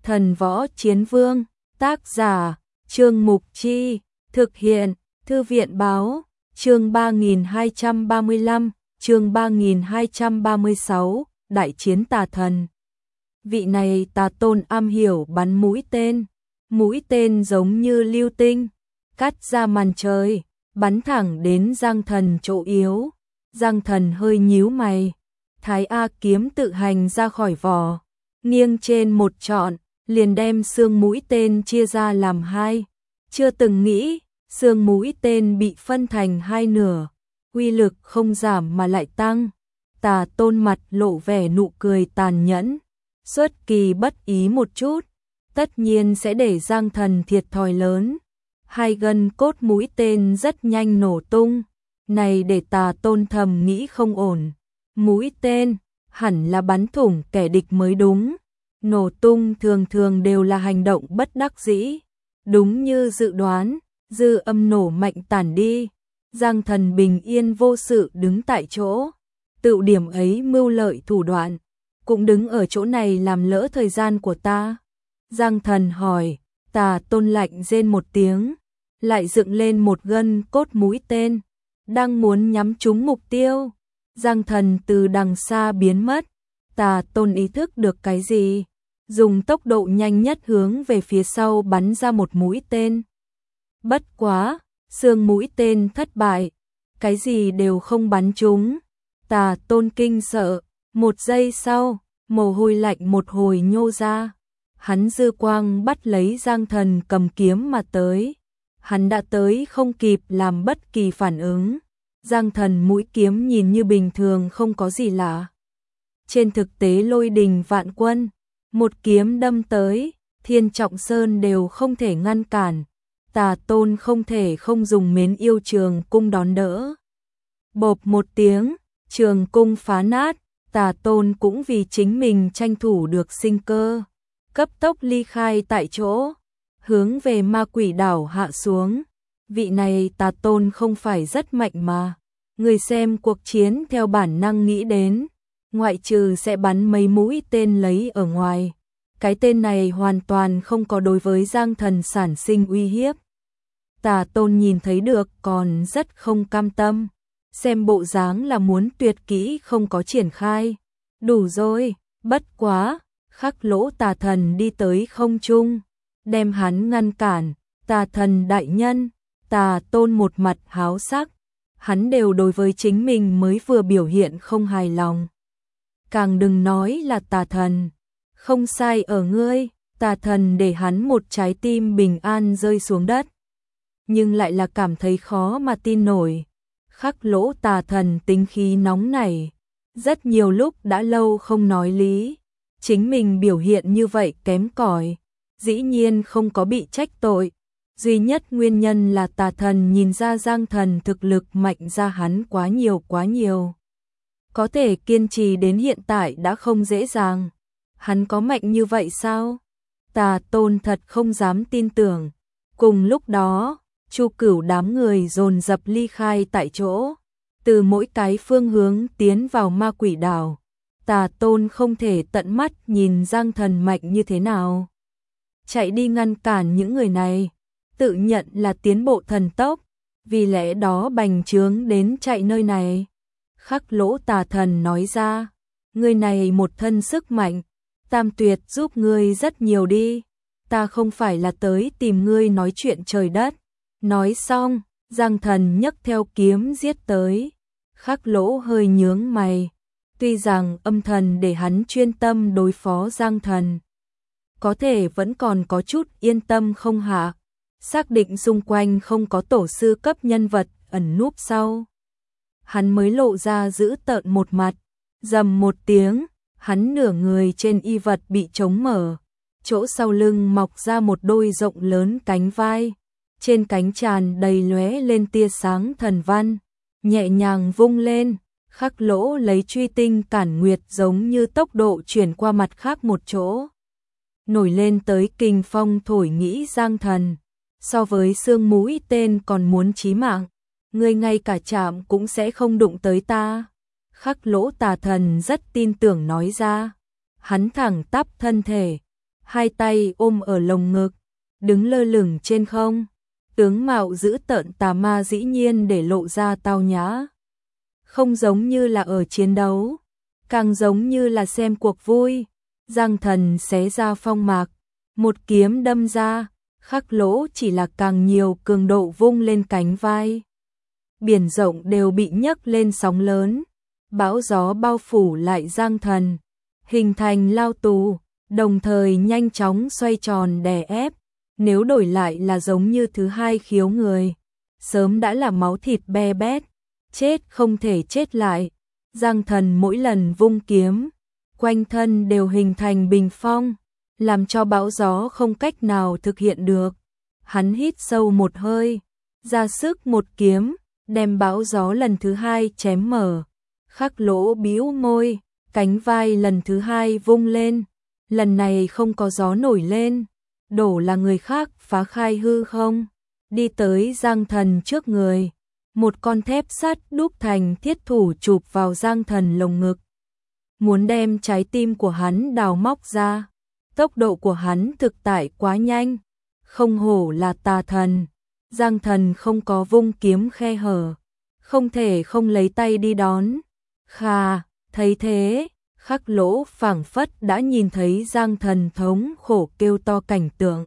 Thần Võ Chiến Vương, tác giả, Trương Mục Chi, thực hiện, Thư viện Báo, chương 3235, chương 3236, Đại chiến tà thần. Vị này tà tôn am hiểu bắn mũi tên giống như lưu tinh, cắt ra màn trời, bắn thẳng đến Giang Thần chỗ yếu. Giang Thần hơi nhíu mày, Thái A kiếm tự hành ra khỏi vỏ, nghiêng trên một trọn, liền đem xương mũi tên chia ra làm hai. Chưa từng nghĩ, xương mũi tên bị phân thành hai nửa, uy lực không giảm mà lại tăng. Tà tôn mặt lộ vẻ nụ cười tàn nhẫn, xuất kỳ bất ý một chút, tất nhiên sẽ để Giang Thần thiệt thòi lớn. Hai gân cốt mũi tên rất nhanh nổ tung, này để tà tôn thầm nghĩ không ổn. Mũi tên hẳn là bắn thủng kẻ địch mới đúng, nổ tung thường thường đều là hành động bất đắc dĩ. Đúng như dự đoán, dư âm nổ mạnh tản đi, Giang Thần bình yên vô sự đứng tại chỗ. Tự điểm ấy mưu lợi thủ đoạn, cũng đứng ở chỗ này làm lỡ thời gian của ta. Giang Thần hỏi, tà tôn lạnh rên một tiếng, lại dựng lên một gân cốt mũi tên, đang muốn nhắm trúng mục tiêu. Giang Thần từ đằng xa biến mất, tà tôn ý thức được cái gì, dùng tốc độ nhanh nhất hướng về phía sau bắn ra một mũi tên. Bất quá, xương mũi tên thất bại, cái gì đều không bắn trúng. Tà tôn kinh sợ, một giây sau, mồ hôi lạnh một hồi nhô ra. Hắn dư quang bắt lấy Giang Thần cầm kiếm mà tới. Hắn đã tới không kịp làm bất kỳ phản ứng. Giang Thần mũi kiếm nhìn như bình thường không có gì lạ. Trên thực tế lôi đình vạn quân, một kiếm đâm tới, Thiên Trọng Sơn đều không thể ngăn cản. Tà tôn không thể không dùng mến yêu trường cung đón đỡ. Bộp một tiếng, trường cung phá nát, tà tôn cũng vì chính mình tranh thủ được sinh cơ, cấp tốc ly khai tại chỗ, hướng về Ma Quỷ đảo hạ xuống. Vị này tà tôn không phải rất mạnh mà, người xem cuộc chiến theo bản năng nghĩ đến, ngoại trừ sẽ bắn mấy mũi tên lấy ở ngoài, cái tên này hoàn toàn không có đối với Giang Thần sản sinh uy hiếp. Tà tôn nhìn thấy được còn rất không cam tâm, xem bộ dáng là muốn tuyệt kỹ không có triển khai. Đủ rồi, bất quá, Khắc Lỗ tà thần đi tới không trung, đem hắn ngăn cản. Tà thần đại nhân, tà tôn một mặt háo sắc, hắn đều đối với chính mình mới vừa biểu hiện không hài lòng. Càng đừng nói là tà thần, không sai ở ngươi, tà thần để hắn một trái tim bình an rơi xuống đất. Nhưng lại là cảm thấy khó mà tin nổi. Khắc Lỗ tà thần tính khí nóng nảy, rất nhiều lúc đã lâu không nói lý, chính mình biểu hiện như vậy kém cỏi, dĩ nhiên không có bị trách tội. Duy nhất nguyên nhân là tà thần nhìn ra Giang Thần thực lực mạnh ra hắn quá nhiều. Có thể kiên trì đến hiện tại đã không dễ dàng. Hắn có mạnh như vậy sao? Tà tôn thật không dám tin tưởng. Cùng lúc đó, Chu Cửu đám người dồn dập ly khai tại chỗ, từ mỗi cái phương hướng tiến vào Ma Quỷ đảo. Tà tôn không thể tận mắt nhìn Giang Thần mạnh như thế nào, chạy đi ngăn cản những người này, tự nhận là tiến bộ thần tốc, vì lẽ đó bành trướng đến chạy nơi này. Khắc Lỗ tà thần nói ra, người này một thân sức mạnh, Tam Tuyệt giúp ngươi rất nhiều đi, ta không phải là tới tìm ngươi nói chuyện trời đất. Nói xong, Giang Thần nhấc theo kiếm giết tới. Khắc Lỗ hơi nhướng mày, tuy rằng âm thần để hắn chuyên tâm đối phó Giang Thần, có thể vẫn còn có chút yên tâm không hạ, xác định xung quanh không có tổ sư cấp nhân vật ẩn núp sau. Hắn mới lộ ra giữ tợn một mặt, rầm một tiếng, hắn nửa người trên y vật bị chống mở, chỗ sau lưng mọc ra một đôi rộng lớn cánh vai, trên cánh tràn đầy lóe lên tia sáng thần văn, nhẹ nhàng vung lên, Khắc Lỗ lấy truy tinh cản nguyệt giống như tốc độ chuyển qua mặt khác một chỗ. Nổi lên tới kình phong thổi nghĩ Giang Thần, so với xương mũi tên còn muốn chí mạng, ngươi ngay cả chạm cũng sẽ không đụng tới ta. Khắc Lỗ tà thần rất tin tưởng nói ra, hắn thẳng tắp thân thể, hai tay ôm ở lồng ngực, đứng lơ lửng trên không. Tướng mạo dữ tợn tà ma dĩ nhiên để lộ ra tao nhã. Không giống như là ở chiến đấu, càng giống như là xem cuộc vui. Giang Thần xé ra phong mạc, một kiếm đâm ra, khắc lỗ chỉ là càng nhiều cường độ vung lên cánh vai. Biển rộng đều bị nhấc lên sóng lớn, bão gió bao phủ lại Giang Thần, hình thành lao tù, đồng thời nhanh chóng xoay tròn đè ép. Nếu đổi lại là giống như thứ hai khiếu người, sớm đã là máu thịt be bét, chết không thể chết lại. Giang Thần mỗi lần vung kiếm, quanh thân đều hình thành bình phong, làm cho bão gió không cách nào thực hiện được. Hắn hít sâu một hơi, ra sức một kiếm, đem bão gió lần thứ hai chém mở. Khắc lỗ bĩu môi, cánh vai lần thứ hai vung lên, lần này không có gió nổi lên, đổ là người khác phá khai hư không, đi tới Giang Thần trước người. Một con thép sắt đúc thành thiết thủ chụp vào Giang Thần lồng ngực, muốn đem trái tim của hắn đào móc ra. Tốc độ của hắn thực tại quá nhanh, không hổ là tà thần. Giang Thần không có vung kiếm khe hở, không thể không lấy tay đi đón. Khà, thấy thế, khắc lỗ phảng phất đã nhìn thấy Giang Thần thống khổ kêu to cảnh tượng.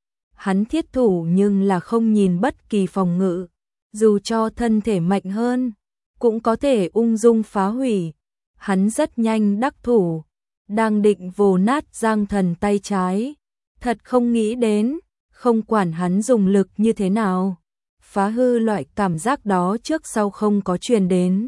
Hắn thiết thủ nhưng là không nhìn bất kỳ phòng ngự, dù cho thân thể mạnh hơn, cũng có thể ung dung phá hủy. Hắn rất nhanh đắc thủ, đang định vồ nát Giang Thần tay trái. Thật không nghĩ đến, không quản hắn dùng lực như thế nào, phá hư loại cảm giác đó trước sau không có truyền đến.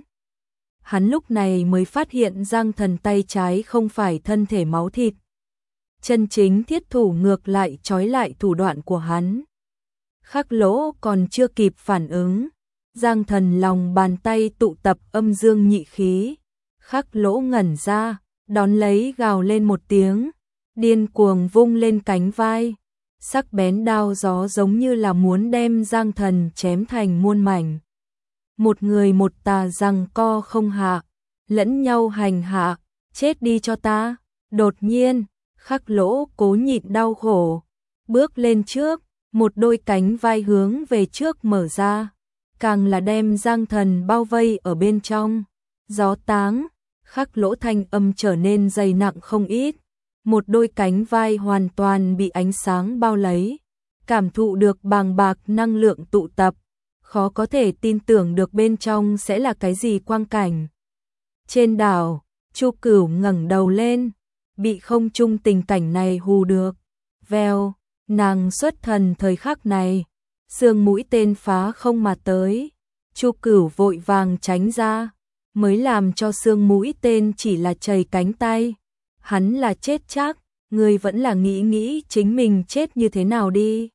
Hắn lúc này mới phát hiện Giang Thần tay trái không phải thân thể máu thịt. Chân chính thiết thủ ngược lại trói lại thủ đoạn của hắn. Khắc lỗ còn chưa kịp phản ứng, Giang Thần lòng bàn tay tụ tập âm dương nhị khí. Khắc lỗ ngẩn ra, đón lấy gào lên một tiếng, điên cuồng vung lên cánh vai. Sắc bén đao gió giống như là muốn đem Giang Thần chém thành muôn mảnh. Một người một tà giằng co không hạ, lẫn nhau hành hạ, chết đi cho ta. Đột nhiên, khắc lỗ cố nhịn đau khổ, bước lên trước, một đôi cánh vai hướng về trước mở ra, càng là đem Giang Thần bao vây ở bên trong. Gió táng, khắc lỗ thanh âm trở nên dày nặng không ít, một đôi cánh vai hoàn toàn bị ánh sáng bao lấy, cảm thụ được bàng bạc năng lượng tụ tập, khó có thể tin tưởng được bên trong sẽ là cái gì quang cảnh. Trên đảo, Chu Cửu ngẩng đầu lên, bị không trung tình cảnh này hù được. Vèo, nàng xuất thần thời khắc này, sương mũi tên phá không mà tới, Chu Cửu vội vàng tránh ra, mới làm cho sương mũi tên chỉ là chầy cánh tay. Hắn là chết chắc, ngươi vẫn là nghĩ chính mình chết như thế nào đi.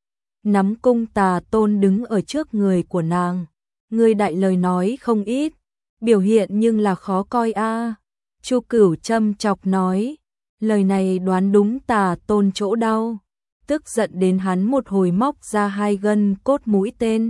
Nắm cung tà tôn đứng ở trước người của nàng, ngươi đại lời nói không ít, biểu hiện nhưng là khó coi a. Chu Cửu châm chọc nói, lời này đoán đúng tà tôn chỗ đau, tức giận đến hắn một hồi móc ra hai gân cốt mũi tên.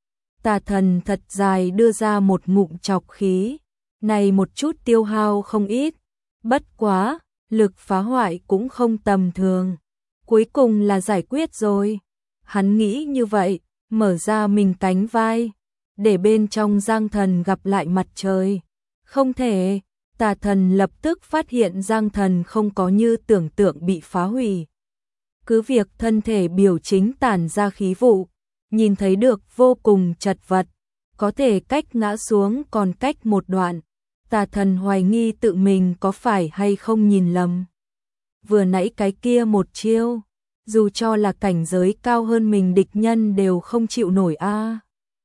Tà thần thật dài đưa ra một ngụm chọc khí, này một chút tiêu hao không ít, bất quá, lực phá hoại cũng không tầm thường, cuối cùng là giải quyết rồi. Hắn nghĩ như vậy, mở ra mình cánh vai, để bên trong Giang Thần gặp lại mặt trời. Không thể, tà thần lập tức phát hiện Giang Thần không có như tưởng tượng bị phá hủy. Cứ việc thân thể biểu chính tản ra khí vụ, nhìn thấy được vô cùng chật vật, có thể cách ngã xuống còn cách một đoạn. Tà thần hoài nghi tự mình có phải hay không nhìn lầm. Vừa nãy cái kia một chiêu, dù cho là cảnh giới cao hơn mình địch nhân đều không chịu nổi a.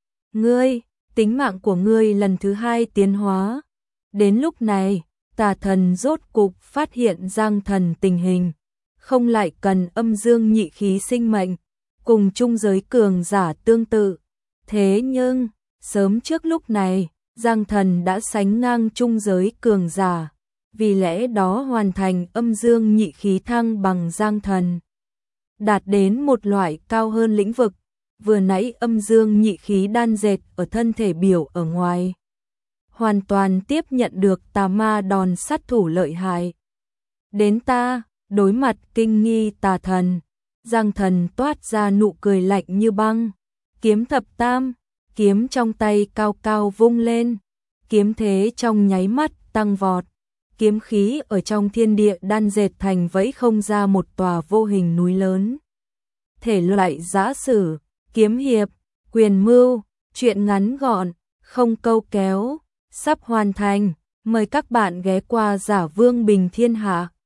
Ngươi, tính mạng của ngươi lần thứ hai tiến hóa. Đến lúc này, tà thần rốt cục phát hiện Giang Thần tình hình, không lại cần âm dương nhị khí sinh mệnh, cùng chung giới cường giả tương tự. Thế nhưng, sớm trước lúc này, Giang Thần đã sánh ngang chung giới cường giả, vì lẽ đó hoàn thành âm dương nhị khí thăng bằng Giang Thần, đạt đến một loại cao hơn lĩnh vực. Vừa nãy âm dương nhị khí đan dệt ở thân thể biểu ở ngoài, hoàn toàn tiếp nhận được tà ma đòn sát thủ lợi hại. Đến ta, đối mặt kinh nghi tà thần, Giang Thần toát ra nụ cười lạnh như băng. Kiếm thập tam, kiếm trong tay cao cao vung lên, kiếm thế trong nháy mắt tăng vọt, kiếm khí ở trong thiên địa đan dệt thành vẫy không ra một tòa vô hình núi lớn. Thể loại giã sử, kiếm hiệp, quyền mưu, truyện ngắn gọn, không câu kéo, sắp hoàn thành, mời các bạn ghé qua Giả Vương Bình Thiên Hạ.